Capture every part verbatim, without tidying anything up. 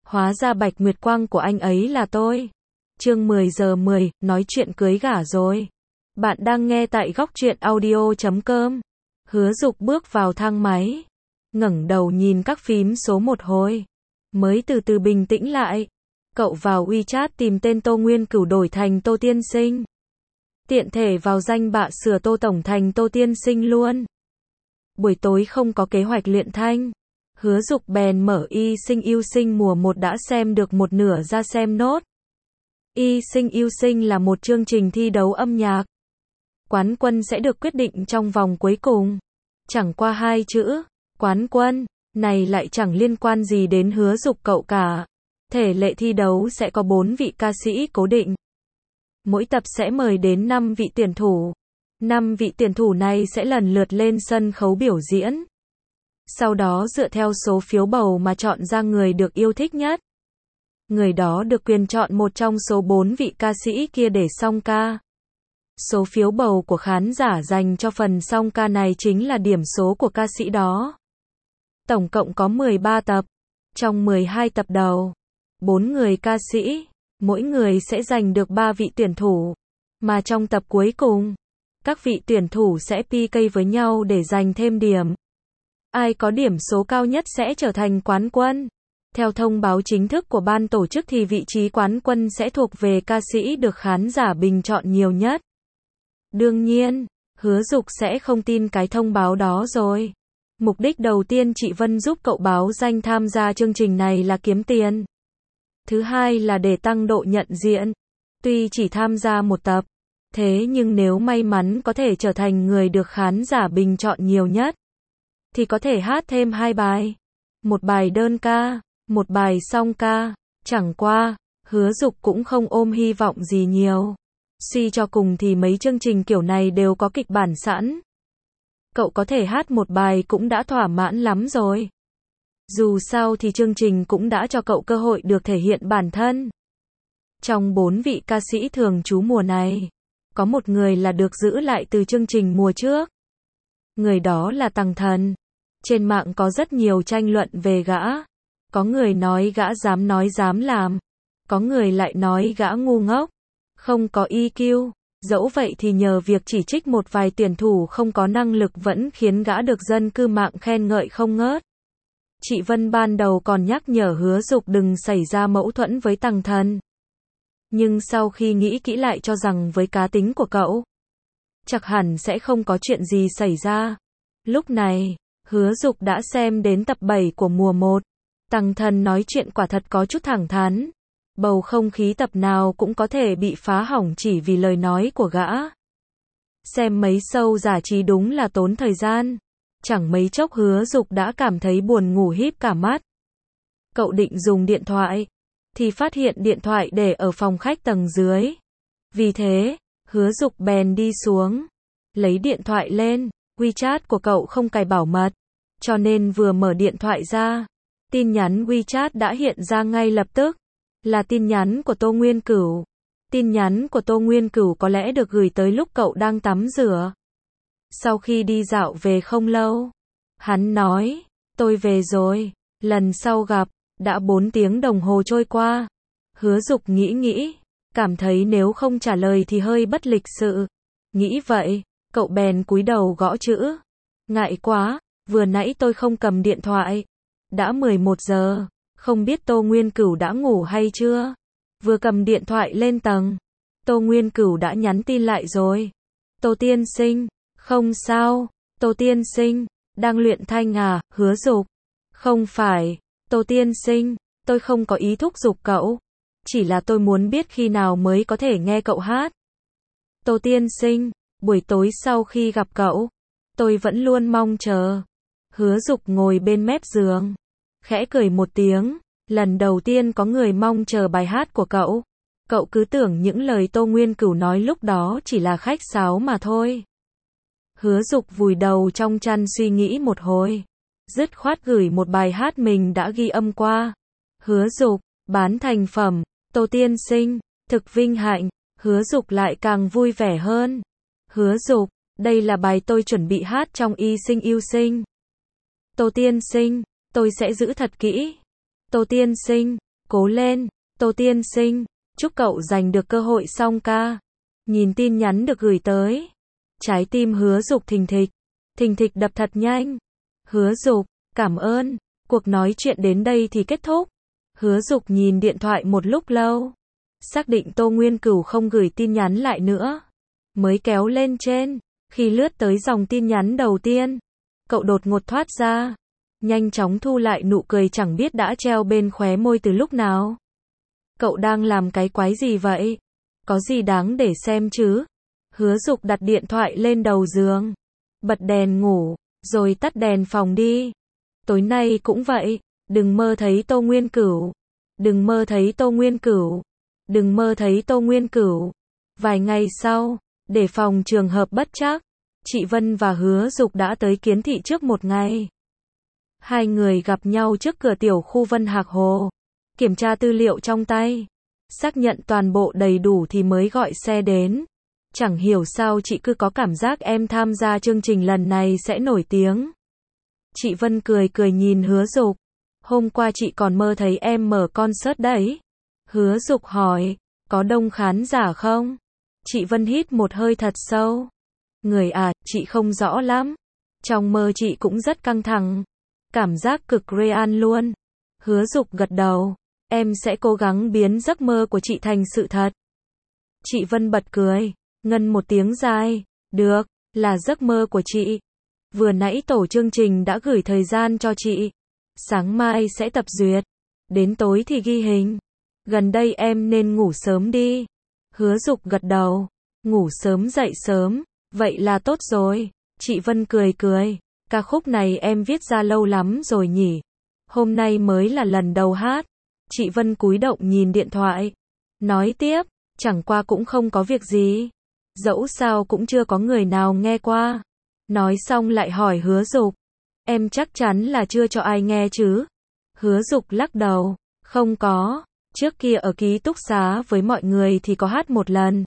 Hóa ra Bạch Nguyệt Quang của anh ấy là tôi. Chương mười giờ mười, nói chuyện cưới gả rồi. Bạn đang nghe tại góc truyện audio chấm com. Hứa Dục bước vào thang máy, ngẩng đầu nhìn các phím số một hồi, mới từ từ bình tĩnh lại. Cậu vào WeChat tìm tên Tô Nguyên Cửu đổi thành Tô Tiên Sinh. Tiện thể vào danh bạ sửa Tô Tổng thành Tô Tiên Sinh luôn. Buổi tối không có kế hoạch luyện thanh, Hứa Dục bèn mở Y Sinh Yêu Sinh mùa một đã xem được một nửa ra xem nốt. Y Sinh Yêu Sinh là một chương trình thi đấu âm nhạc. Quán quân sẽ được quyết định trong vòng cuối cùng. Chẳng qua hai chữ, quán quân, này lại chẳng liên quan gì đến Hứa Dục cậu cả. Thể lệ thi đấu sẽ có bốn vị ca sĩ cố định. Mỗi tập sẽ mời đến năm vị tuyển thủ. năm vị tuyển thủ này sẽ lần lượt lên sân khấu biểu diễn. Sau đó dựa theo số phiếu bầu mà chọn ra người được yêu thích nhất. Người đó được quyền chọn một trong số bốn vị ca sĩ kia để song ca. Số phiếu bầu của khán giả dành cho phần song ca này chính là điểm số của ca sĩ đó. Tổng cộng có mười ba tập. Trong mười hai tập đầu, bốn người ca sĩ, mỗi người sẽ giành được ba vị tuyển thủ. Mà trong tập cuối cùng, các vị tuyển thủ sẽ pê ca với nhau để giành thêm điểm. Ai có điểm số cao nhất sẽ trở thành quán quân. Theo thông báo chính thức của ban tổ chức thì vị trí quán quân sẽ thuộc về ca sĩ được khán giả bình chọn nhiều nhất. Đương nhiên, Hứa Dục sẽ không tin cái thông báo đó rồi. Mục đích đầu tiên chị Vân giúp cậu báo danh tham gia chương trình này là kiếm tiền. Thứ hai là để tăng độ nhận diện. Tuy chỉ tham gia một tập, thế nhưng nếu may mắn có thể trở thành người được khán giả bình chọn nhiều nhất, thì có thể hát thêm hai bài. Một bài đơn ca, một bài song ca. Chẳng qua, Hứa Dục cũng không ôm hy vọng gì nhiều. Suy cho cùng thì mấy chương trình kiểu này đều có kịch bản sẵn. Cậu có thể hát một bài cũng đã thỏa mãn lắm rồi. Dù sao thì chương trình cũng đã cho cậu cơ hội được thể hiện bản thân. Trong bốn vị ca sĩ thường trú mùa này, có một người là được giữ lại từ chương trình mùa trước. Người đó là Tằng Thần. Trên mạng có rất nhiều tranh luận về gã. Có người nói gã dám nói dám làm. Có người lại nói gã ngu ngốc, không có i kiu. Dẫu vậy thì nhờ việc chỉ trích một vài tuyển thủ không có năng lực vẫn khiến gã được dân cư mạng khen ngợi không ngớt. Chị Vân ban đầu còn nhắc nhở Hứa Dục đừng xảy ra mâu thuẫn với Tằng Thần. Nhưng sau khi nghĩ kỹ lại cho rằng với cá tính của cậu, chắc hẳn sẽ không có chuyện gì xảy ra. Lúc này, Hứa Dục đã xem đến tập bảy của mùa một. Tằng Thần nói chuyện quả thật có chút thẳng thắn. Bầu không khí tập nào cũng có thể bị phá hỏng chỉ vì lời nói của gã. Xem mấy show giải trí đúng là tốn thời gian. Chẳng mấy chốc Hứa Dục đã cảm thấy buồn ngủ híp cả mắt. Cậu định dùng điện thoại, thì phát hiện điện thoại để ở phòng khách tầng dưới. Vì thế, Hứa Dục bèn đi xuống, lấy điện thoại lên. WeChat của cậu không cài bảo mật, cho nên vừa mở điện thoại ra, tin nhắn WeChat đã hiện ra ngay lập tức. Là tin nhắn của Tô Nguyên Cửu. Tin nhắn của Tô Nguyên Cửu có lẽ được gửi tới lúc cậu đang tắm rửa. Sau khi đi dạo về không lâu, hắn nói, tôi về rồi, lần sau gặp. Đã bốn tiếng đồng hồ trôi qua. Hứa Dục nghĩ nghĩ, cảm thấy nếu không trả lời thì hơi bất lịch sự. Nghĩ vậy, cậu bèn cúi đầu gõ chữ. Ngại quá, vừa nãy tôi không cầm điện thoại. Đã mười một giờ, không biết Tô Nguyên Cửu đã ngủ hay chưa. Vừa cầm điện thoại lên tầng, Tô Nguyên Cửu đã nhắn tin lại rồi. Tô Tiên Sinh, không sao. Tô Tiên Sinh, đang luyện thanh à? Hứa Dục, không phải. Tô Tiên Sinh, tôi không có ý thúc giục cậu. Chỉ là tôi muốn biết khi nào mới có thể nghe cậu hát. Tô Tiên Sinh, buổi tối sau khi gặp cậu, tôi vẫn luôn mong chờ. Hứa Dục ngồi bên mép giường, khẽ cười một tiếng. Lần đầu tiên có người mong chờ bài hát của cậu. Cậu cứ tưởng những lời Tô Nguyên Cửu nói lúc đó chỉ là khách sáo mà thôi. Hứa Dục vùi đầu trong chăn suy nghĩ một hồi, dứt khoát gửi một bài hát mình đã ghi âm qua. Hứa Dục, bán thành phẩm. Tô Tiên Sinh, thực vinh hạnh. Hứa Dục lại càng vui vẻ hơn. Hứa Dục, đây là bài tôi chuẩn bị hát trong Y Sinh Yêu Sinh. Tô Tiên Sinh, tôi sẽ giữ thật kỹ. Tô Tiên Sinh, Cố lên, Tô tiên sinh, chúc cậu giành được cơ hội song ca. Nhìn tin nhắn được gửi tới. Trái tim Hứa Dục thình thịch, thình thịch đập thật nhanh. Hứa Dục, cảm ơn, cuộc nói chuyện đến đây thì kết thúc. Hứa Dục nhìn điện thoại một lúc lâu. Xác định Tô Nguyên Cửu không gửi tin nhắn lại nữa. Mới kéo lên trên, khi lướt tới dòng tin nhắn đầu tiên. Cậu đột ngột thoát ra. Nhanh chóng thu lại nụ cười chẳng biết đã treo bên khóe môi từ lúc nào. Cậu đang làm cái quái gì vậy? Có gì đáng để xem chứ? Hứa Dục đặt điện thoại lên đầu giường. Bật đèn ngủ, rồi tắt đèn phòng đi. Tối nay cũng vậy, đừng mơ thấy Tô Nguyên Cửu. Đừng mơ thấy Tô Nguyên Cửu. Đừng mơ thấy Tô Nguyên Cửu. Vài ngày sau, để phòng trường hợp bất trắc, chị Vân và Hứa Dục đã tới Kiến Thị trước một ngày. Hai người gặp nhau trước cửa tiểu khu Vân Hạc Hồ. Kiểm tra tư liệu trong tay. Xác nhận toàn bộ đầy đủ thì mới gọi xe đến. Chẳng hiểu sao chị cứ có cảm giác em tham gia chương trình lần này sẽ nổi tiếng. Chị Vân cười cười nhìn Hứa Dục. Hôm qua chị còn mơ thấy em mở concert đấy. Hứa Dục hỏi, có đông khán giả không? Chị Vân hít một hơi thật sâu. Người à, chị không rõ lắm. Trong mơ chị cũng rất căng thẳng. Cảm giác cực real luôn. Hứa Dục gật đầu. Em sẽ cố gắng biến giấc mơ của chị thành sự thật. Chị Vân bật cười. Ngân một tiếng dài. Được, là giấc mơ của chị. Vừa nãy tổ chương trình đã gửi thời gian cho chị. Sáng mai sẽ tập duyệt. Đến tối thì ghi hình. Gần đây em nên ngủ sớm đi. Hứa Dục gật đầu. Ngủ sớm dậy sớm. Vậy là tốt rồi. Chị Vân cười cười. Ca khúc này em viết ra lâu lắm rồi nhỉ. Hôm nay mới là lần đầu hát. Chị Vân cúi động nhìn điện thoại. Nói tiếp, chẳng qua cũng không có việc gì. Dẫu sao cũng chưa có người nào nghe qua. Nói xong lại hỏi Hứa Dục. Em chắc chắn là chưa cho ai nghe chứ? Hứa Dục lắc đầu. Không có. Trước kia ở ký túc xá với mọi người thì có hát một lần.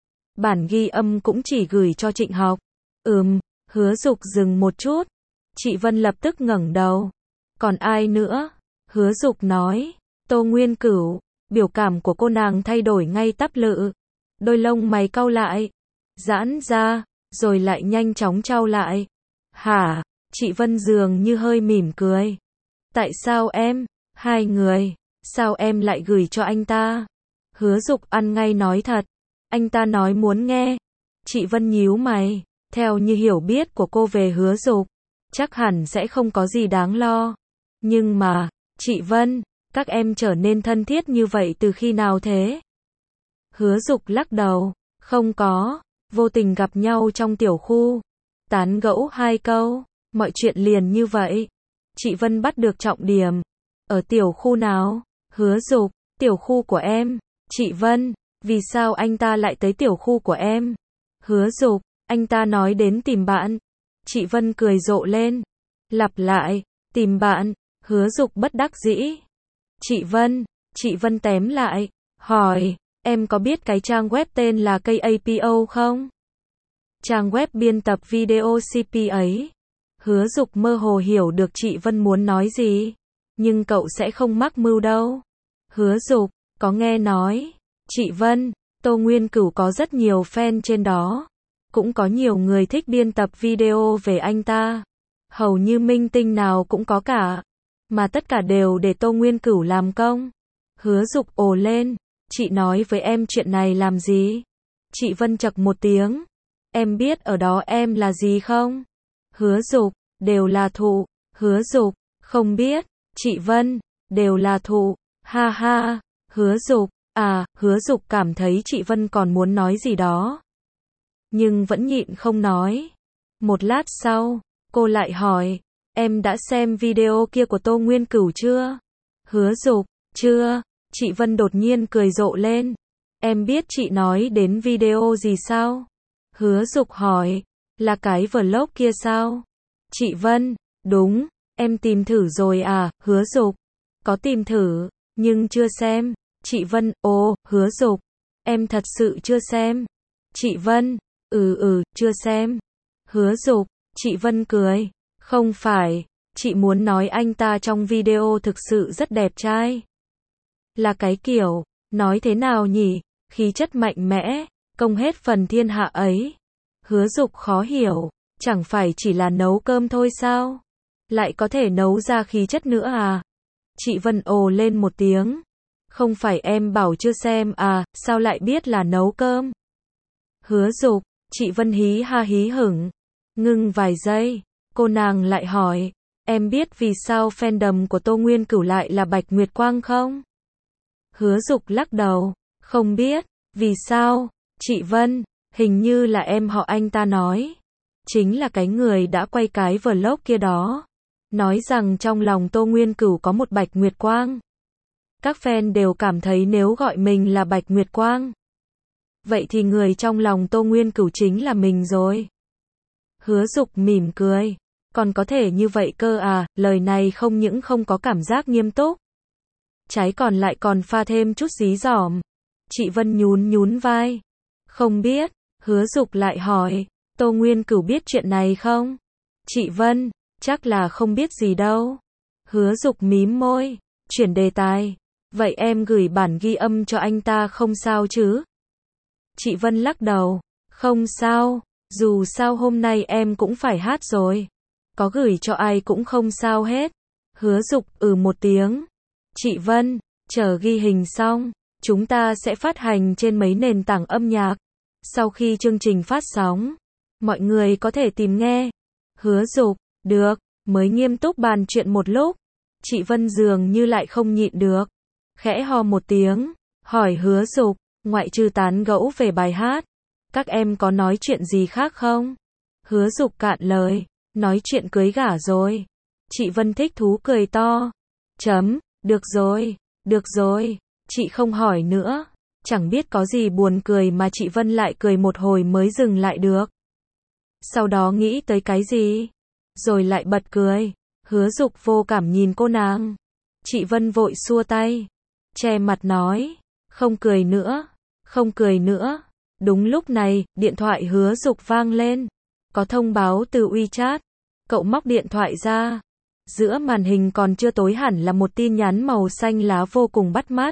Bản ghi âm cũng chỉ gửi cho Trịnh Học. Ừm, Hứa Dục dừng một chút. Chị Vân lập tức ngẩng đầu. Còn ai nữa? Hứa Dục nói. Tô Nguyên Cửu. Biểu cảm của cô nàng thay đổi ngay tắp lự. Đôi lông mày cau lại. Giãn ra. Rồi lại nhanh chóng trao lại. Hả? Chị Vân dường như hơi mỉm cười. Tại sao em? Hai người. Sao em lại gửi cho anh ta? Hứa Dục ăn ngay nói thật. Anh ta nói muốn nghe. Chị Vân nhíu mày. Theo như hiểu biết của cô về Hứa Dục, chắc hẳn sẽ không có gì đáng lo. Nhưng mà, chị Vân, các em trở nên thân thiết như vậy từ khi nào thế? Hứa Dục lắc đầu. Không có. Vô tình gặp nhau trong tiểu khu. Tán gẫu hai câu. Mọi chuyện liền như vậy. Chị Vân bắt được trọng điểm. Ở tiểu khu nào? Hứa Dục. Tiểu khu của em. Chị Vân. Vì sao anh ta lại tới tiểu khu của em? Hứa Dục. Anh ta nói đến tìm bạn. Chị Vân cười rộ lên. Lặp lại. Tìm bạn. Hứa Dục bất đắc dĩ. Chị Vân. Chị Vân tém lại. Hỏi. Em có biết cái trang web tên là ca a pê o không? Trang web biên tập video xê pê ấy. Hứa Dục mơ hồ hiểu được chị Vân muốn nói gì. Nhưng cậu sẽ không mắc mưu đâu. Hứa Dục. Có nghe nói. Chị Vân. Tô Nguyên Cửu có rất nhiều fan trên đó. Cũng có nhiều người thích biên tập video về anh ta. Hầu như minh tinh nào cũng có cả. Mà tất cả đều để Tô Nguyên Cửu làm công. Hứa Dục ồ lên. Chị nói với em chuyện này làm gì? Chị Vân chậc một tiếng. Em biết ở đó em là gì không? Hứa Dục. Đều là thụ. Hứa Dục. Không biết. Chị Vân. Đều là thụ. Ha ha. Hứa Dục. À, Hứa Dục cảm thấy chị Vân còn muốn nói gì đó. Nhưng vẫn nhịn không nói. Một lát sau, cô lại hỏi. Em đã xem video kia của Tô Nguyên Cửu chưa? Hứa Dục. Chưa. Chị Vân đột nhiên cười rộ lên. Em biết chị nói đến video gì sao? Hứa Dục hỏi. Là cái vlog kia sao? Chị Vân. Đúng. Em tìm thử rồi à? Hứa Dục. Có tìm thử, nhưng chưa xem. Chị Vân. Ồ, Hứa Dục. Em thật sự chưa xem. Chị Vân. Ừ ừ, chưa xem. Hứa Dục. Chị Vân cười. Không phải. Chị muốn nói anh ta trong video thực sự rất đẹp trai. Là cái kiểu, nói thế nào nhỉ, khí chất mạnh mẽ, công hết phần thiên hạ ấy. Hứa Dục khó hiểu, chẳng phải chỉ là nấu cơm thôi sao? Lại có thể nấu ra khí chất nữa à? Chị Vân ồ lên một tiếng. Không phải em bảo chưa xem à, sao lại biết là nấu cơm? Hứa Dục, chị Vân hí ha hí hửng. Ngưng vài giây, cô nàng lại hỏi, em biết vì sao fandom của Tô Nguyên Cửu lại là Bạch Nguyệt Quang không? Hứa Dục lắc đầu, không biết, vì sao? Chị Vân, hình như là em họ anh ta nói. Chính là cái người đã quay cái vlog kia đó. Nói rằng trong lòng Tô Nguyên Cửu có một Bạch Nguyệt Quang. Các fan đều cảm thấy nếu gọi mình là Bạch Nguyệt Quang, vậy thì người trong lòng Tô Nguyên Cửu chính là mình rồi. Hứa Dục mỉm cười. Còn có thể như vậy cơ à, lời này không những không có cảm giác nghiêm túc, trái còn lại còn pha thêm chút dí dỏm. Chị Vân nhún nhún vai. Không biết. Hứa Dục lại hỏi, Tô Nguyên Cửu biết chuyện này không? Chị Vân, chắc là không biết gì đâu. Hứa Dục mím môi, chuyển đề tài. Vậy em gửi bản ghi âm cho anh ta không sao chứ? Chị Vân lắc đầu, không sao, dù sao hôm nay em cũng phải hát rồi. Có gửi cho ai cũng không sao hết. Hứa Dục ừ một tiếng. Chị Vân, chờ ghi hình xong, chúng ta sẽ phát hành trên mấy nền tảng âm nhạc. Sau khi chương trình phát sóng, mọi người có thể tìm nghe. Hứa Dục, được, mới nghiêm túc bàn chuyện một lúc. Chị Vân dường như lại không nhịn được. Khẽ ho một tiếng, hỏi Hứa Dục, ngoại trừ tán gẫu về bài hát, các em có nói chuyện gì khác không? Hứa Dục cạn lời, nói chuyện cưới gả rồi. Chị Vân thích thú cười to. Chấm, được rồi, được rồi, chị không hỏi nữa. Chẳng biết có gì buồn cười mà chị Vân lại cười một hồi mới dừng lại được. Sau đó nghĩ tới cái gì, rồi lại bật cười. Hứa Dục vô cảm nhìn cô nàng. Chị Vân vội xua tay, che mặt nói, không cười nữa, không cười nữa. Đúng lúc này, điện thoại Hứa Dục vang lên. Có thông báo từ WeChat. Cậu móc điện thoại ra. Giữa màn hình còn chưa tối hẳn là một tin nhắn màu xanh lá vô cùng bắt mắt.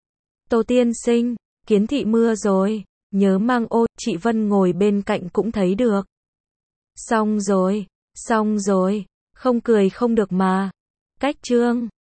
Tô tiên sinh, Kiến Thị mưa rồi, nhớ mang ô. Chị Vân ngồi bên cạnh cũng thấy được. Xong rồi, xong rồi, không cười không được mà. Cách chương